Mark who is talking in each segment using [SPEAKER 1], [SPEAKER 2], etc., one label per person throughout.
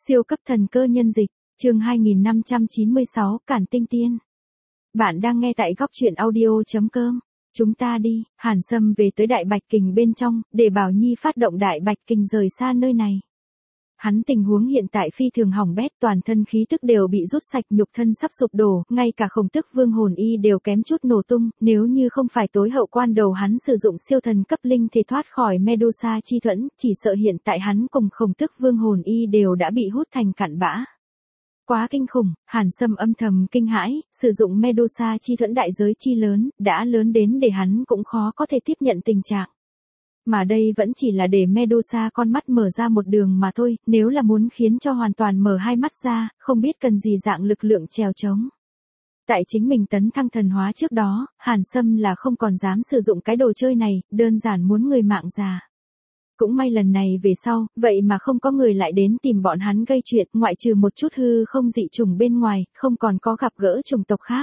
[SPEAKER 1] Siêu cấp thần cơ nhân dịch, chương 2596, Cản Tinh Tiên. Bạn đang nghe tại góc truyện audio.com. Chúng ta đi, Hàn Sâm về tới Đại Bạch Kình bên trong, để Bảo Nhi phát động Đại Bạch Kình rời xa nơi này. Hắn tình huống hiện tại phi thường hỏng bét, toàn thân khí tức đều bị rút sạch, nhục thân sắp sụp đổ, ngay cả Khổng Tức Vương hồn y đều kém chút nổ tung, nếu như không phải tối hậu quan đầu hắn sử dụng siêu thần cấp linh thể thoát khỏi Medusa chi thuẫn, chỉ sợ hiện tại hắn cùng Khổng Tức Vương hồn y đều đã bị hút thành cặn bã. Quá kinh khủng, Hàn Sâm âm thầm kinh hãi, sử dụng Medusa chi thuẫn đại giới chi lớn, đã lớn đến để hắn cũng khó có thể tiếp nhận tình trạng. Mà đây vẫn chỉ là để Medusa con mắt mở ra một đường mà thôi, nếu là muốn khiến cho hoàn toàn mở hai mắt ra, không biết cần gì dạng lực lượng trèo trống. Tại chính mình tấn thăng thần hóa trước đó, Hàn Sâm là không còn dám sử dụng cái đồ chơi này, đơn giản muốn người mạng già. Cũng may lần này về sau, vậy mà không có người lại đến tìm bọn hắn gây chuyện, ngoại trừ một chút hư không dị trùng bên ngoài, không còn có gặp gỡ chủng tộc khác.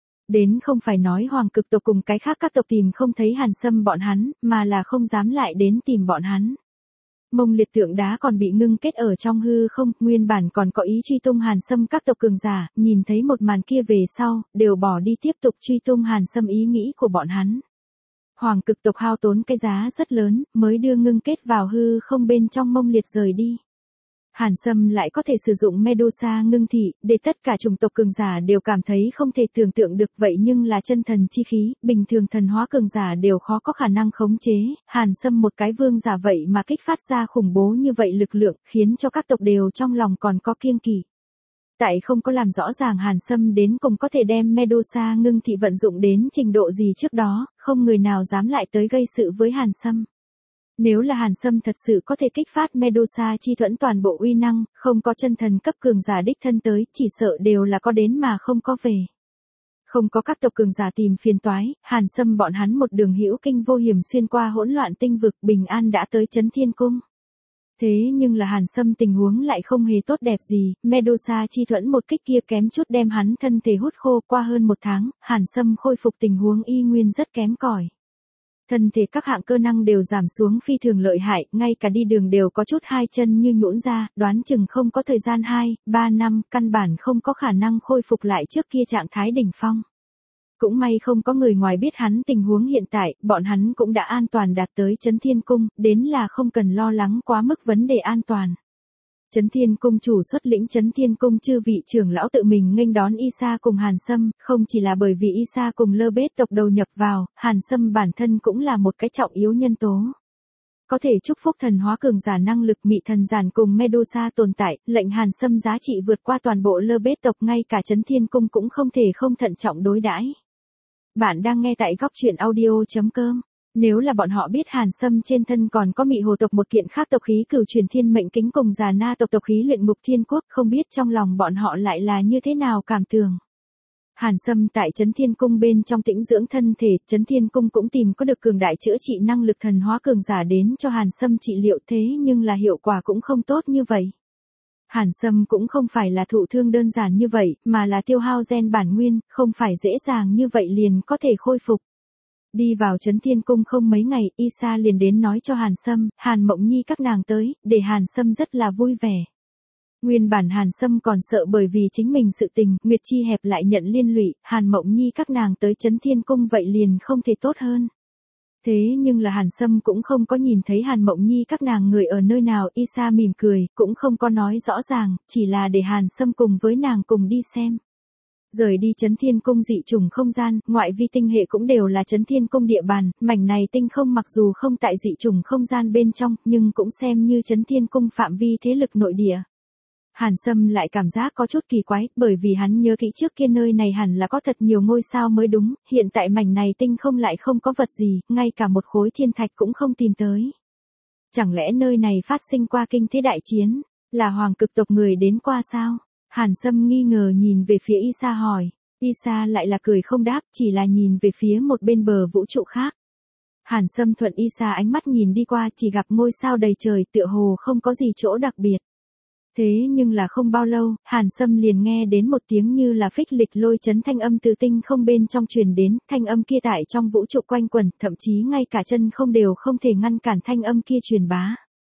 [SPEAKER 1] Đến không phải nói Hoàng Cực tộc cùng cái khác các tộc tìm không thấy Hàn Sâm bọn hắn, mà là không dám lại đến tìm bọn hắn. Mông liệt tượng đá còn bị ngưng kết ở trong hư không, nguyên bản còn có ý truy tung Hàn Sâm các tộc cường giả, nhìn thấy một màn kia về sau, đều bỏ đi tiếp tục truy tung Hàn Sâm ý nghĩ của bọn hắn. Hoàng Cực tộc hao tốn cái giá rất lớn, mới đưa ngưng kết vào hư không bên trong mông liệt rời đi. Hàn Sâm lại có thể sử dụng Medusa ngưng thị, để tất cả chủng tộc cường giả đều cảm thấy không thể tưởng tượng được, vậy nhưng là chân thần chi khí, bình thường thần hóa cường giả đều khó có khả năng khống chế, Hàn Sâm một cái vương giả vậy mà kích phát ra khủng bố như vậy lực lượng, khiến cho các tộc đều trong lòng còn có kiêng kỵ. Tại không có làm rõ ràng Hàn Sâm đến cùng có thể đem Medusa ngưng thị vận dụng đến trình độ gì trước đó, không người nào dám lại tới gây sự với Hàn Sâm. Nếu là Hàn Sâm thật sự có thể kích phát Medusa chi thuẫn toàn bộ uy năng, không có chân thần cấp cường giả đích thân tới, chỉ sợ đều là có đến mà không có về. Không có các tộc cường giả tìm phiền toái, Hàn Sâm bọn hắn một đường hữu kinh vô hiểm xuyên qua hỗn loạn tinh vực, bình an đã tới Chấn Thiên Cung. Thế nhưng là Hàn Sâm tình huống lại không hề tốt đẹp gì, Medusa chi thuẫn một kích kia kém chút đem hắn thân thể hút khô, qua hơn một tháng, Hàn Sâm khôi phục tình huống y nguyên rất kém cỏi. Thân thể các hạng cơ năng đều giảm xuống phi thường lợi hại, ngay cả đi đường đều có chút hai chân như nhũn ra, đoán chừng không có thời gian 2-3 năm, căn bản không có khả năng khôi phục lại trước kia trạng thái đỉnh phong. Cũng may không có người ngoài biết hắn tình huống hiện tại, bọn hắn cũng đã an toàn đạt tới Chấn Thiên Cung, đến là không cần lo lắng quá mức vấn đề an toàn. Chấn Thiên Cung chủ xuất lĩnh Chấn Thiên Cung chư vị trưởng lão tự mình nghênh đón Isa cùng Hàn Sâm, không chỉ là bởi vì Isa cùng Lơ Bết tộc đầu nhập vào, Hàn Sâm bản thân cũng là một cái trọng yếu nhân tố. Có thể chúc phúc thần hóa cường giả năng lực mị thần giản cùng Medusa tồn tại, lệnh Hàn Sâm giá trị vượt qua toàn bộ Lơ Bết tộc, ngay cả Chấn Thiên Cung cũng không thể không thận trọng đối đãi. Bạn đang nghe tại góc truyện audio.com. Nếu là bọn họ biết Hàn Sâm trên thân còn có Mị Hồ tộc một kiện khác tộc khí cửu truyền thiên mệnh kính cùng Già Na tộc tộc khí luyện ngục thiên quốc, không biết trong lòng bọn họ lại là như thế nào cảm tưởng. Hàn Sâm tại Chấn Thiên Cung bên trong tĩnh dưỡng thân thể, Chấn Thiên Cung cũng tìm có được cường đại chữa trị năng lực thần hóa cường giả đến cho Hàn Sâm trị liệu, thế nhưng là hiệu quả cũng không tốt như vậy. Hàn Sâm cũng không phải là thụ thương đơn giản như vậy, mà là tiêu hao gen bản nguyên, không phải dễ dàng như vậy liền có thể khôi phục. Đi vào Chấn Thiên Cung không mấy ngày, Isa liền đến nói cho Hàn Sâm, Hàn Mộng Nhi các nàng tới, để Hàn Sâm rất là vui vẻ. Nguyên bản Hàn Sâm còn sợ bởi vì chính mình sự tình, Nguyệt Chi hẹp lại nhận liên lụy, Hàn Mộng Nhi các nàng tới Chấn Thiên Cung vậy liền không thể tốt hơn. Thế nhưng là Hàn Sâm cũng không có nhìn thấy Hàn Mộng Nhi các nàng người ở nơi nào, Isa mỉm cười, cũng không có nói rõ ràng, chỉ là để Hàn Sâm cùng với nàng cùng đi xem. Rời đi Chấn Thiên Cung dị trùng không gian, ngoại vi tinh hệ cũng đều là Chấn Thiên Cung địa bàn, mảnh này tinh không mặc dù không tại dị trùng không gian bên trong, nhưng cũng xem như Chấn Thiên Cung phạm vi thế lực nội địa. Hàn Sâm lại cảm giác có chút kỳ quái, bởi vì hắn nhớ kỹ trước kia nơi này hẳn là có thật nhiều ngôi sao mới đúng, hiện tại mảnh này tinh không lại không có vật gì, ngay cả một khối thiên thạch cũng không tìm tới. Chẳng lẽ nơi này phát sinh qua kinh thế đại chiến, là Hoàng Cực tộc người đến qua sao? Hàn Sâm nghi ngờ nhìn về phía Isa hỏi. Isa lại là cười không đáp, chỉ là nhìn về phía một bên bờ vũ trụ khác. Hàn Sâm thuận Isa ánh mắt nhìn đi qua, chỉ gặp ngôi sao đầy trời, tựa hồ không có gì chỗ đặc biệt. Thế nhưng là không bao lâu, Hàn Sâm liền nghe đến một tiếng như là phích lịch lôi chấn thanh âm từ tinh không bên trong truyền đến, thanh âm kia tại trong vũ trụ quanh quẩn, thậm chí ngay cả chân không đều không thể ngăn cản thanh âm kia truyền bá.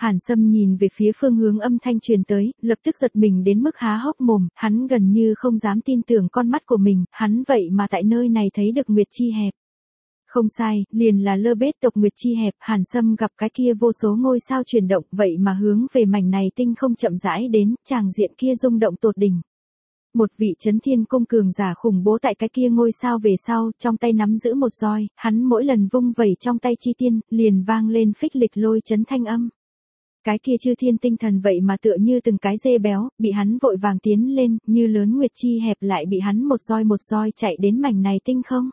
[SPEAKER 1] Hàn Sâm nhìn về phía phương hướng âm thanh truyền tới, lập tức giật mình đến mức há hốc mồm, hắn gần như không dám tin tưởng con mắt của mình, hắn vậy mà tại nơi này thấy được Nguyệt Chi Hẹp. Không sai, liền là Lơ Bết tộc Nguyệt Chi Hẹp, Hàn Sâm gặp cái kia vô số ngôi sao chuyển động, vậy mà hướng về mảnh này tinh không chậm rãi đến, tràng diện kia rung động tột đỉnh. Một vị Chấn Thiên Cung cường giả khủng bố tại cái kia ngôi sao về sau, trong tay nắm giữ một roi, hắn mỗi lần vung vẩy trong tay chi tiên, liền vang lên phích lịch lôi chấn thanh âm. Cái kia chư thiên tinh thần vậy mà tựa như từng cái dê béo, bị hắn vội vàng tiến lên, như lớn Nguyệt Chi Hẹp lại bị hắn một roi chạy đến mảnh này tinh không.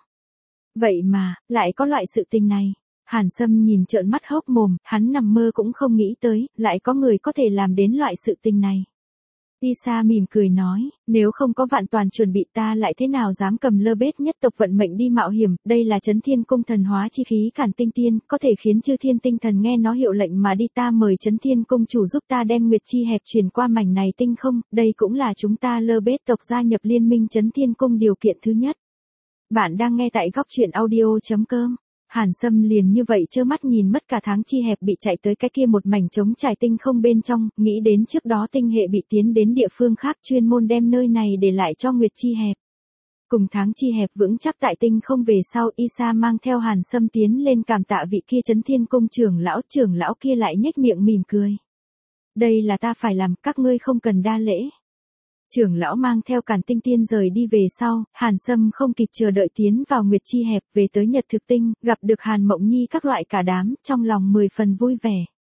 [SPEAKER 1] Vậy mà, lại có loại sự tình này. Hàn Sâm nhìn trợn mắt hốc mồm, hắn nằm mơ cũng không nghĩ tới, lại có người có thể làm đến loại sự tình này. Isa mỉm cười nói, nếu không có vạn toàn chuẩn bị ta lại thế nào dám cầm Lơ Bết nhất tộc vận mệnh đi mạo hiểm, đây là Chấn Thiên Cung thần hóa chi khí Cản Tinh Tiên, có thể khiến chư thiên tinh thần nghe nó hiệu lệnh mà đi, ta mời Chấn Thiên Cung chủ giúp ta đem Nguyệt Chi Hẹp truyền qua mảnh này tinh không, đây cũng là chúng ta Lơ Bết tộc gia nhập liên minh Chấn Thiên Cung điều kiện thứ nhất. Bạn đang nghe tại góc truyện audio.com. Hàn Sâm liền như vậy trơ mắt nhìn mất cả tháng Chi Hẹp bị chạy tới cái kia một mảnh trống trải tinh không bên trong, nghĩ đến trước đó tinh hệ bị tiến đến địa phương khác chuyên môn đem nơi này để lại cho Nguyệt Chi Hẹp. Cùng tháng Chi Hẹp vững chắc tại tinh không về sau, Isa mang theo Hàn Sâm tiến lên cảm tạ vị kia Chấn Thiên Cung trưởng lão kia lại nhếch miệng mỉm cười. Đây là ta phải làm, các ngươi không cần đa lễ. Trưởng lão mang theo Càn Tinh Tiên rời đi về sau, Hàn Sâm không kịp chờ đợi tiến vào Nguyệt Chi Hẹp, về tới Nhật Thực Tinh, gặp được Hàn Mộng Nhi các loại cả đám, trong lòng 10 phần vui vẻ.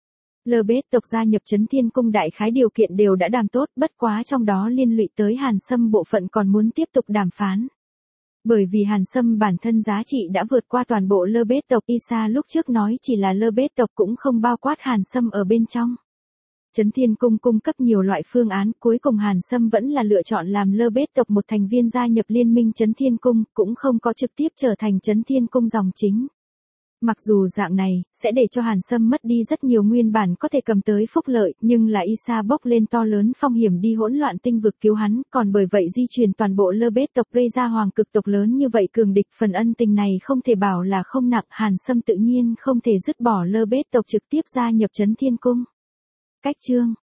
[SPEAKER 1] Lơ Bết tộc gia nhập Chấn Thiên Cung đại khái điều kiện đều đã đàm tốt, bất quá trong đó liên lụy tới Hàn Sâm bộ phận còn muốn tiếp tục đàm phán. Bởi vì Hàn Sâm bản thân giá trị đã vượt qua toàn bộ Lơ Bết tộc, Isa lúc trước nói chỉ là Lơ Bết tộc cũng không bao quát Hàn Sâm ở bên trong. Chấn Thiên Cung cung cấp nhiều loại phương án, cuối cùng Hàn Sâm vẫn là lựa chọn làm Lơ Bết tộc một thành viên gia nhập liên minh Chấn Thiên Cung, cũng không có trực tiếp trở thành Chấn Thiên Cung dòng chính. Mặc dù dạng này, sẽ để cho Hàn Sâm mất đi rất nhiều nguyên bản có thể cầm tới phúc lợi, nhưng là Isa bốc lên to lớn phong hiểm đi hỗn loạn tinh vực cứu hắn, còn bởi vậy di truyền toàn bộ Lơ Bết tộc gây ra hoàng cực tộc lớn như vậy cường địch, phần ân tình này không thể bảo là không nặng, Hàn Sâm tự nhiên không thể dứt bỏ Lơ Bết tộc trực tiếp gia nhập Chấn Thiên Cung. Cách chương